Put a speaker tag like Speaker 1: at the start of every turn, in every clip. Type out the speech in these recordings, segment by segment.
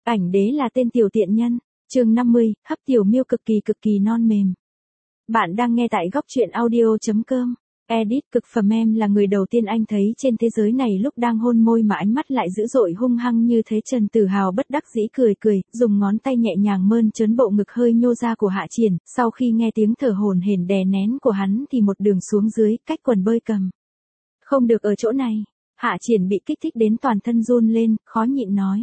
Speaker 1: Ảnh đế là tên tiểu tiện nhân. Chương 50, hấp tiểu miêu cực kỳ non mềm. Bạn đang nghe tại góc truyện audio.com. Edit cực phẩm em là người đầu tiên anh thấy trên thế giới này lúc đang hôn môi mà ánh mắt lại dữ dội hung hăng như thế. Trần Tử Hào bất đắc dĩ cười, dùng ngón tay nhẹ nhàng mơn trớn bộ ngực hơi nhô ra của Hạ Triển, sau khi nghe tiếng thở hổn hển đè nén của hắn thì một đường xuống dưới, cách quần bơi cầm. Không được ở chỗ này. Hạ Triển bị kích thích đến toàn thân run lên, khó nhịn nói.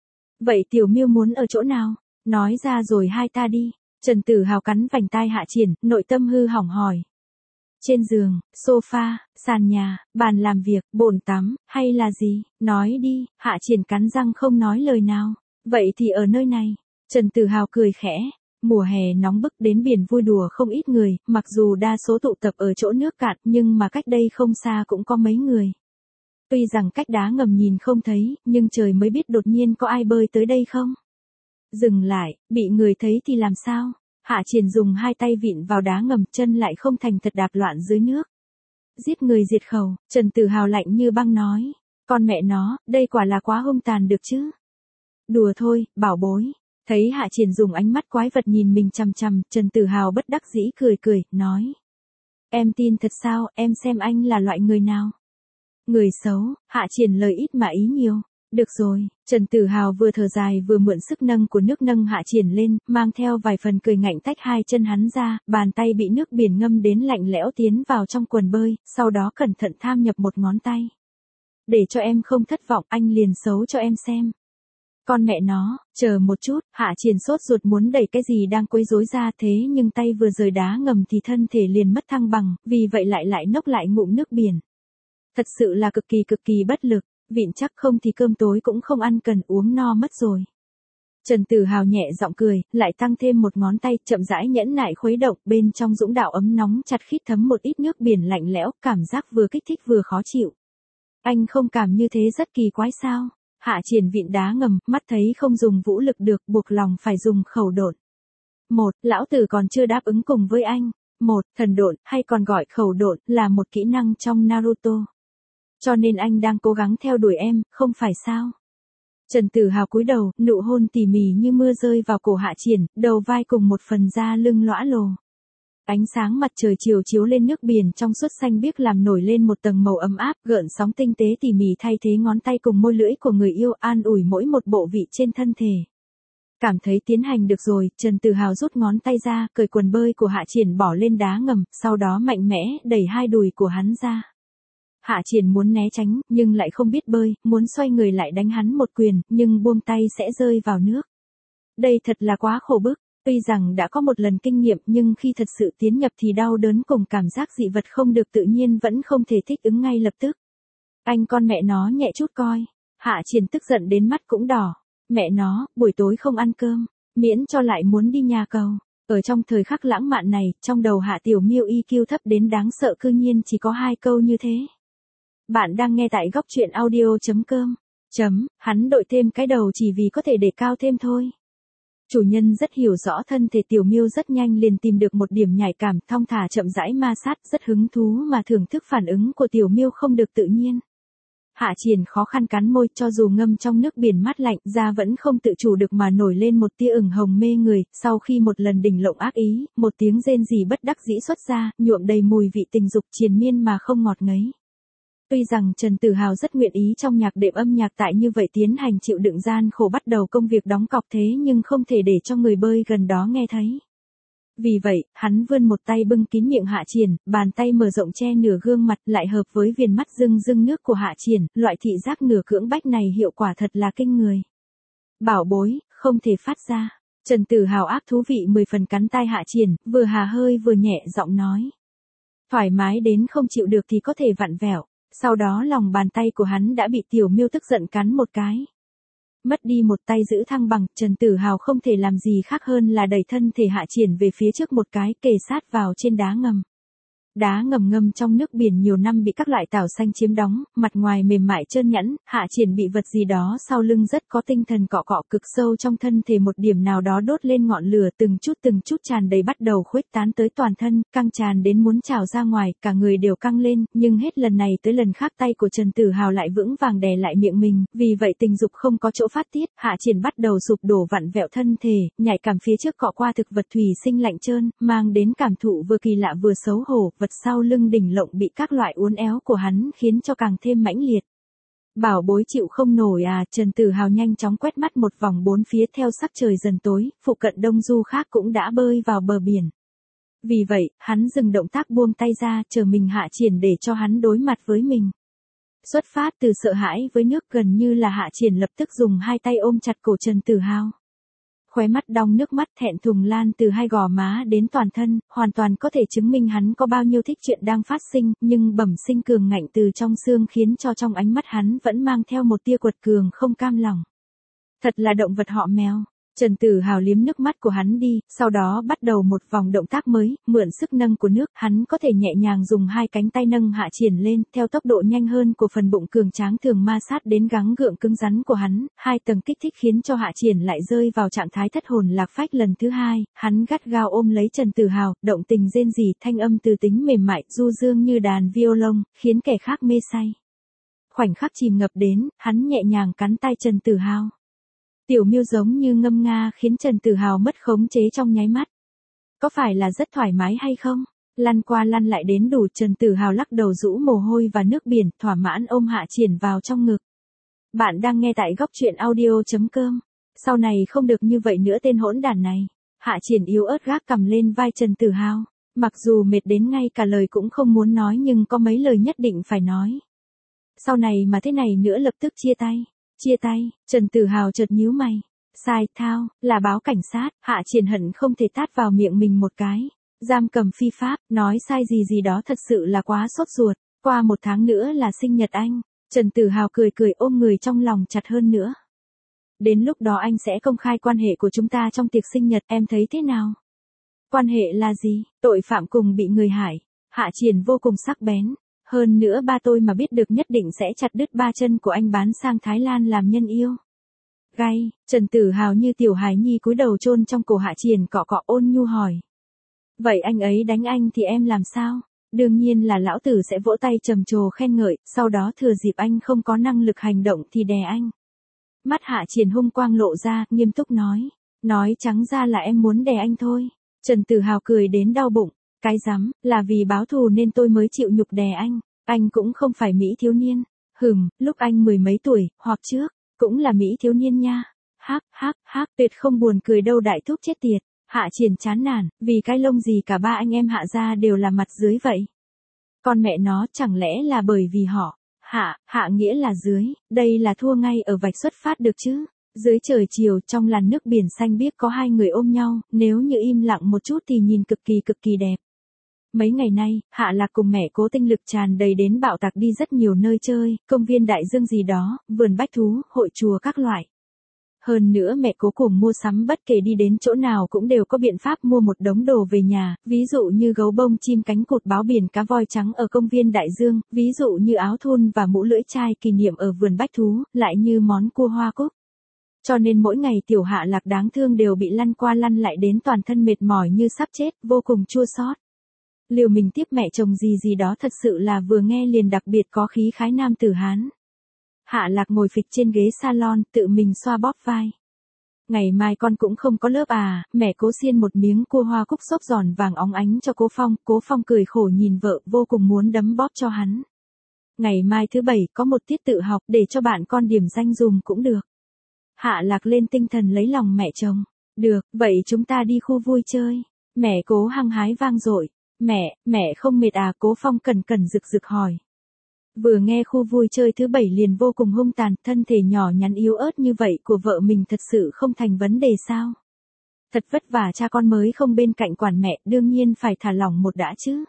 Speaker 1: Vậy tiểu miêu muốn ở chỗ nào? Nói ra rồi hai ta đi. Trần Tử Hào cắn vành tai Hạ Triển, nội tâm hư hỏng hỏi. Trên giường, sofa, sàn nhà, bàn làm việc, bồn tắm, hay là gì? Nói đi. Hạ Triển cắn răng không nói lời nào. Vậy thì ở nơi này. Trần Tử Hào cười khẽ. Mùa hè nóng bức, đến biển vui đùa không ít người, mặc dù đa số tụ tập ở chỗ nước cạn nhưng mà cách đây không xa cũng có mấy người. Tuy rằng cách đá ngầm nhìn không thấy, nhưng trời mới biết đột nhiên có ai bơi tới đây không? Dừng lại, bị người thấy thì làm sao? Hạ Triển dùng hai tay vịn vào đá ngầm, chân lại không thành thật đạp loạn dưới nước. Giết người diệt khẩu. Trần Tử Hào lạnh như băng nói. Con mẹ nó, đây quả là quá hung tàn được chứ? Đùa thôi, bảo bối. Thấy Hạ Triển dùng ánh mắt quái vật nhìn mình chằm chằm, Trần Tử Hào bất đắc dĩ cười, nói. Em tin thật sao, em xem anh là loại người nào? Người xấu. Hạ Triển lời ít mà ý nhiều. Được rồi. Trần Tử Hào vừa thở dài vừa mượn sức nâng của nước nâng Hạ Triển lên, mang theo vài phần cười ngạnh tách hai chân hắn ra, bàn tay bị nước biển ngâm đến lạnh lẽo tiến vào trong quần bơi, sau đó cẩn thận tham nhập một ngón tay. Để cho em không thất vọng, anh liền xấu cho em xem. Con mẹ nó, chờ một chút. Hạ Triển sốt ruột muốn đẩy cái gì đang quấy rối ra, thế nhưng tay vừa rời đá ngầm thì thân thể liền mất thăng bằng, vì vậy lại nốc lại ngụm nước biển. Thật sự là cực kỳ bất lực, vịn chắc không thì cơm tối cũng không ăn, cần uống no mất rồi. Trần Tử Hào nhẹ giọng cười, lại tăng thêm một ngón tay, chậm rãi nhẫn nại khuấy động, bên trong dũng đạo ấm nóng chặt khít thấm một ít nước biển lạnh lẽo, cảm giác vừa kích thích vừa khó chịu. Anh không cảm như thế rất kỳ quái sao? Hạ Triển vịn đá ngầm, mắt thấy không dùng vũ lực được, buộc lòng phải dùng khẩu độn. Lão tử còn chưa đáp ứng cùng với anh. Thần độn, hay còn gọi khẩu độn, là một kỹ năng trong Naruto. Cho nên anh đang cố gắng theo đuổi em, không phải sao? Trần Tử Hào cúi đầu, nụ hôn tỉ mỉ như mưa rơi vào cổ Hạ Triển, đầu vai cùng một phần da lưng lõa lồ. Ánh sáng mặt trời chiều chiếu lên nước biển trong suốt xanh biếc làm nổi lên một tầng màu ấm áp, gợn sóng tinh tế tỉ mỉ thay thế ngón tay cùng môi lưỡi của người yêu, an ủi mỗi một bộ vị trên thân thể. Cảm thấy tiến hành được rồi, Trần Tử Hào rút ngón tay ra, cởi quần bơi của Hạ Triển bỏ lên đá ngầm, sau đó mạnh mẽ đẩy hai đùi của hắn ra. Hạ Triển muốn né tránh, nhưng lại không biết bơi, muốn xoay người lại đánh hắn một quyền, nhưng buông tay sẽ rơi vào nước. Đây thật là quá khổ bức. Tuy rằng đã có một lần kinh nghiệm nhưng khi thật sự tiến nhập thì đau đớn cùng cảm giác dị vật không được tự nhiên vẫn không thể thích ứng ngay lập tức. Anh con mẹ nó nhẹ chút coi. Hạ Triển tức giận đến mắt cũng đỏ. Mẹ nó, buổi tối không ăn cơm, miễn cho lại muốn đi nhà cầu. Ở trong thời khắc lãng mạn này, trong đầu Hạ Tiểu Miêu EQ thấp đến đáng sợ, cư nhiên chỉ có 2 câu như thế. Bạn đang nghe tại góc truyện audio.com. Hắn đội thêm cái đầu chỉ vì có thể để cao thêm thôi. Chủ nhân rất hiểu rõ thân thể Tiểu Miêu, rất nhanh liền tìm được một điểm nhạy cảm, thong thả chậm rãi ma sát, rất hứng thú mà thưởng thức phản ứng của Tiểu Miêu không được tự nhiên. Hạ Triển khó khăn cắn môi, cho dù ngâm trong nước biển mát lạnh, da vẫn không tự chủ được mà nổi lên một tia ửng hồng mê người, sau khi một lần đỉnh lộng ác ý, một tiếng rên rỉ bất đắc dĩ xuất ra, nhuộm đầy mùi vị tình dục triền miên mà không ngọt ngấy. Tuy rằng Trần Tử Hào rất nguyện ý trong nhạc đệm âm nhạc tại như vậy tiến hành chịu đựng gian khổ bắt đầu công việc đóng cọc, thế nhưng không thể để cho người bơi gần đó nghe thấy. Vì vậy, hắn vươn một tay bưng kín miệng Hạ Triển, bàn tay mở rộng che nửa gương mặt lại hợp với viền mắt rưng nước của Hạ Triển, loại thị giác nửa cưỡng bách này hiệu quả thật là kinh người. Bảo bối, không thể phát ra. Trần Tử Hào ác thú vị 10 phần cắn tai Hạ Triển, vừa hà hơi vừa nhẹ giọng nói. Thoải mái đến không chịu được thì có thể vặn vẹo. Sau đó lòng bàn tay của hắn đã bị Tiểu Miêu tức giận cắn một cái. Mất đi một tay giữ thăng bằng, Trần Tử Hào không thể làm gì khác hơn là đẩy thân thể Hạ Triển về phía trước một cái, kề sát vào trên đá ngầm. Đá ngầm ngâm trong nước biển nhiều năm bị các loại tảo xanh chiếm đóng, mặt ngoài mềm mại trơn nhẵn, Hạ Triển bị vật gì đó sau lưng rất có tinh thần cọ cọ cực sâu trong thân thể một điểm nào đó đốt lên ngọn lửa từng chút tràn đầy bắt đầu khuếch tán tới toàn thân, căng tràn đến muốn trào ra ngoài, cả người đều căng lên, nhưng hết lần này tới lần khác tay của Trần Tử Hào lại vững vàng đè lại miệng mình, vì vậy tình dục không có chỗ phát tiết, Hạ Triển bắt đầu sụp đổ vặn vẹo thân thể, nhạy cảm phía trước cọ qua thực vật thủy sinh lạnh trơn, mang đến cảm thụ vừa kỳ lạ vừa xấu hổ, vật sau lưng đỉnh lộng bị các loại uốn éo của hắn khiến cho càng thêm mãnh liệt. Bảo bối chịu không nổi à, Trần Tử Hào nhanh chóng quét mắt một vòng bốn phía theo sắc trời dần tối, phụ cận đông du khác cũng đã bơi vào bờ biển. Vì vậy, hắn dừng động tác buông tay ra, chờ mình Hạ Triển để cho hắn đối mặt với mình. Xuất phát từ sợ hãi với nước gần như là Hạ Triển lập tức dùng hai tay ôm chặt cổ Trần Tử Hào. Khóe mắt đong nước mắt thẹn thùng lan từ hai gò má đến toàn thân, hoàn toàn có thể chứng minh hắn có bao nhiêu thích chuyện đang phát sinh, nhưng bẩm sinh cường ngạnh từ trong xương khiến cho trong ánh mắt hắn vẫn mang theo một tia quật cường không cam lòng. Thật là động vật họ mèo. Trần Tử Hào liếm nước mắt của hắn đi, sau đó bắt đầu một vòng động tác mới, mượn sức nâng của nước, hắn có thể nhẹ nhàng dùng hai cánh tay nâng Hạ Triển lên, theo tốc độ nhanh hơn của phần bụng cường tráng thường ma sát đến gắng gượng cứng rắn của hắn, hai tầng kích thích khiến cho Hạ Triển lại rơi vào trạng thái thất hồn lạc phách lần thứ hai, hắn gắt gao ôm lấy Trần Tử Hào, động tình rên rỉ, thanh âm từ tính mềm mại, du dương như đàn violon, khiến kẻ khác mê say. Khoảnh khắc chìm ngập đến, hắn nhẹ nhàng cắn tay Trần Tử Hào. Tiểu miêu giống như ngâm nga khiến Trần Tử Hào mất khống chế trong nháy mắt. Có phải là rất thoải mái hay không? Lăn qua lăn lại đến đủ, Trần Tử Hào lắc đầu rũ mồ hôi và nước biển, thỏa mãn ôm Hạ Triển vào trong ngực. Bạn đang nghe tại góc truyện audio.com. Sau này không được như vậy nữa tên hỗn đản này. Hạ Triển yếu ớt gác cầm lên vai Trần Tử Hào. Mặc dù mệt đến ngay cả lời cũng không muốn nói nhưng có mấy lời nhất định phải nói. Sau này mà thế này nữa lập tức chia tay. Chia tay, Trần Tử Hào chợt nhíu mày. Sai, thao, là báo cảnh sát, Hạ Triển hận không thể tát vào miệng mình một cái. Giam cầm phi pháp, nói sai gì đó thật sự là quá sốt ruột. Qua 1 tháng nữa là sinh nhật anh. Trần Tử Hào cười ôm người trong lòng chặt hơn nữa. Đến lúc đó anh sẽ công khai quan hệ của chúng ta trong tiệc sinh nhật, em thấy thế nào? Quan hệ là gì? Tội phạm cùng bị người hại. Hạ Triển vô cùng sắc bén. Hơn nữa ba tôi mà biết được nhất định sẽ chặt đứt 3 chân của anh bán sang Thái Lan làm nhân yêu. Gay, Trần Tử Hào như tiểu hài nhi cúi đầu chôn trong cổ Hạ Triển cọ cọ ôn nhu hỏi. Vậy anh ấy đánh anh thì em làm sao? Đương nhiên là lão tử sẽ vỗ tay trầm trồ khen ngợi, sau đó thừa dịp anh không có năng lực hành động thì đè anh. Mắt Hạ Triển hung quang lộ ra, nghiêm túc nói. Nói trắng ra là em muốn đè anh thôi. Trần Tử Hào cười đến đau bụng. Cái rắm, là vì báo thù nên tôi mới chịu nhục đè anh cũng không phải Mỹ thiếu niên. Lúc anh 10 mấy tuổi, hoặc trước, cũng là Mỹ thiếu niên nha. Hắc, tuyệt không buồn cười đâu đại thúc chết tiệt. Hạ Triển chán nản, vì cái lông gì cả ba anh em Hạ gia đều là mặt dưới vậy. Con mẹ nó chẳng lẽ là bởi vì họ, Hạ nghĩa là dưới, đây là thua ngay ở vạch xuất phát được chứ. Dưới trời chiều trong làn nước biển xanh biếc có hai người ôm nhau, nếu như im lặng một chút thì nhìn cực kỳ đẹp. Mấy ngày nay, Hạ Lạc cùng mẹ Cố tinh lực tràn đầy đến bạo tạc đi rất nhiều nơi chơi, công viên đại dương gì đó, vườn bách thú, hội chùa các loại. Hơn nữa mẹ Cố cùng mua sắm bất kể đi đến chỗ nào cũng đều có biện pháp mua một đống đồ về nhà, ví dụ như gấu bông chim cánh cụt báo biển cá voi trắng ở công viên đại dương, ví dụ như áo thun và mũ lưỡi chai kỷ niệm ở vườn bách thú, lại như món cua hoa cúc. Cho nên mỗi ngày tiểu Hạ Lạc đáng thương đều bị lăn qua lăn lại đến toàn thân mệt mỏi như sắp chết, vô cùng chua xót. Liều mình tiếp mẹ chồng gì đó thật sự là vừa nghe liền đặc biệt có khí khái nam tử Hán. Hạ Lạc ngồi phịch trên ghế salon, tự mình xoa bóp vai. Ngày mai con cũng không có lớp à, mẹ Cố xiên một miếng cua hoa cúc xốp giòn vàng óng ánh cho Cố Phong cười khổ nhìn vợ vô cùng muốn đấm bóp cho hắn. Ngày mai thứ Bảy có một tiết tự học để cho bạn con điểm danh dùm cũng được. Hạ Lạc lên tinh thần lấy lòng mẹ chồng. Được, vậy chúng ta đi khu vui chơi. Mẹ Cố hăng hái vang dội. Mẹ không mệt à, Cố Phong cẩn rực hỏi. Vừa nghe khu vui chơi thứ Bảy liền vô cùng hung tàn, thân thể nhỏ nhắn yếu ớt như vậy của vợ mình thật sự không thành vấn đề sao? Thật vất vả cha con mới không bên cạnh quản mẹ, đương nhiên phải thả lỏng một đã chứ.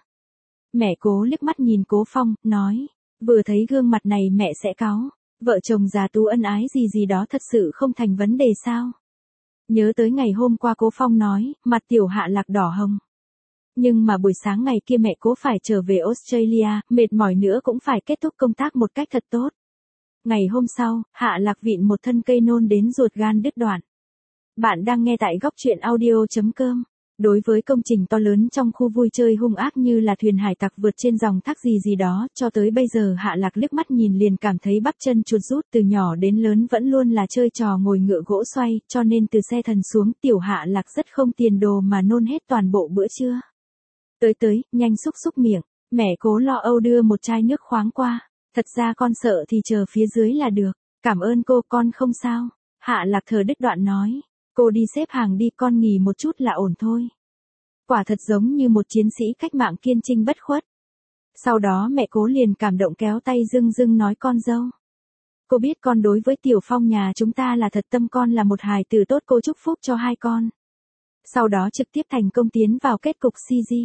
Speaker 1: Mẹ Cố liếc mắt nhìn Cố Phong, nói, vừa thấy gương mặt này mẹ sẽ cáu, vợ chồng già tú ân ái gì đó thật sự không thành vấn đề sao? Nhớ tới ngày hôm qua Cố Phong nói, mặt tiểu Hạ Lạc đỏ hồng. Nhưng mà buổi sáng ngày kia mẹ Cố phải trở về Australia, mệt mỏi nữa cũng phải kết thúc công tác một cách thật tốt. Ngày hôm sau, Hạ Lạc vịn một thân cây nôn đến ruột gan đứt đoạn. Bạn đang nghe tại góc truyện audio.com. Đối với công trình to lớn trong khu vui chơi hung ác như là thuyền hải tặc vượt trên dòng thác gì đó, cho tới bây giờ Hạ Lạc liếc mắt nhìn liền cảm thấy bắp chân chuột rút. Từ nhỏ đến lớn vẫn luôn là chơi trò ngồi ngựa gỗ xoay, cho nên từ xe thần xuống tiểu Hạ Lạc rất không tiền đồ mà nôn hết toàn bộ bữa trưa. Tới, nhanh xúc miệng, mẹ Cố lo âu đưa một chai nước khoáng qua. Thật ra con sợ thì chờ phía dưới là được, cảm ơn cô, con không sao. Hạ Lạc thở đứt đoạn nói. Cô đi xếp hàng đi, con nghỉ một chút là ổn thôi. Quả thật giống như một chiến sĩ cách mạng kiên trinh bất khuất. Sau đó mẹ Cố liền cảm động kéo tay dưng nói con dâu. Cô biết con đối với Tiểu Phong nhà chúng ta là thật tâm, con là một hài tử tốt, cô chúc phúc cho hai con. Sau đó trực tiếp thành công tiến vào kết cục CG.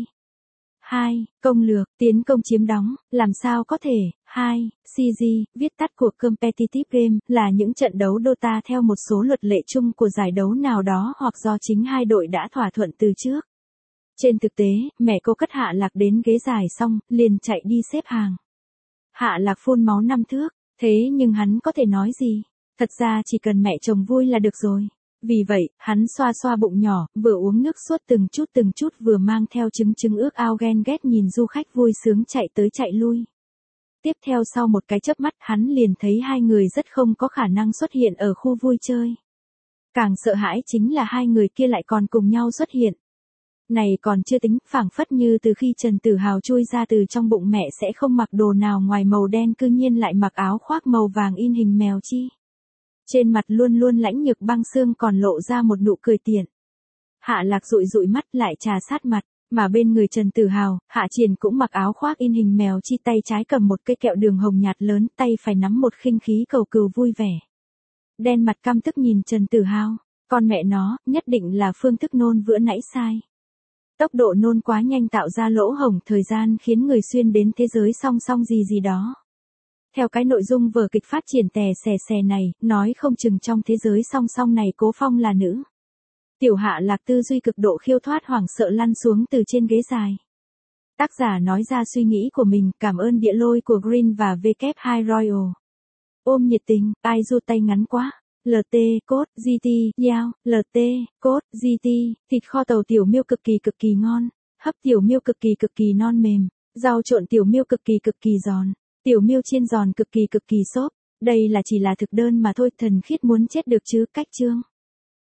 Speaker 1: 2. Công lược, tiến công chiếm đóng, làm sao có thể. 2. CG, viết tắt của Competitive Game, là những trận đấu Dota theo một số luật lệ chung của giải đấu nào đó hoặc do chính hai đội đã thỏa thuận từ trước. Trên thực tế, mẹ cô cất Hạ Lạc đến ghế dài xong, liền chạy đi xếp hàng. Hạ Lạc phun máu 5 thước, thế nhưng hắn có thể nói gì? Thật ra chỉ cần mẹ chồng vui là được rồi. Vì vậy, hắn xoa bụng nhỏ, vừa uống nước suốt từng chút vừa mang theo chứng ước ao ghen ghét nhìn du khách vui sướng chạy tới chạy lui. Tiếp theo sau một cái chớp mắt hắn liền thấy hai người rất không có khả năng xuất hiện ở khu vui chơi. Càng sợ hãi chính là hai người kia lại còn cùng nhau xuất hiện. Này còn chưa tính, phảng phất như từ khi Trần Tử Hào chui ra từ trong bụng mẹ sẽ không mặc đồ nào ngoài màu đen, cư nhiên lại mặc áo khoác màu vàng in hình mèo chi. Trên mặt luôn lãnh nhược băng xương còn lộ ra một nụ cười tiện. Hạ Lạc dụi mắt lại trà sát mặt, mà bên người Trần Tử Hào, Hạ Triển cũng mặc áo khoác in hình mèo chi, tay trái cầm một cây kẹo đường hồng nhạt lớn, tay phải nắm một khinh khí cầu cừu vui vẻ. Đen mặt căm tức nhìn Trần Tử Hào, con mẹ nó, nhất định là phương thức nôn vừa nãy sai. Tốc độ nôn quá nhanh tạo ra lỗ hổng thời gian khiến người xuyên đến thế giới song gì đó. Theo cái nội dung vở kịch phát triển tè xè này, nói không chừng trong thế giới song này Cố Phong là nữ. Tiểu Hạ Lạc tư duy cực độ khiêu thoát hoảng sợ lăn xuống từ trên ghế dài. Tác giả nói ra suy nghĩ của mình, cảm ơn địa lôi của Green và W2 Royal. Ôm nhiệt tình, ai ru tay ngắn quá. LT, code, GT, yao, LT, code, GT, thịt kho tàu tiểu miêu cực kỳ ngon. Hấp tiểu miêu cực kỳ non mềm. Rau trộn tiểu miêu cực kỳ giòn. Tiểu miêu chiên giòn cực kỳ xốp. Đây là chỉ là thực đơn mà thôi, thần khiết muốn chết được chứ, cách chương.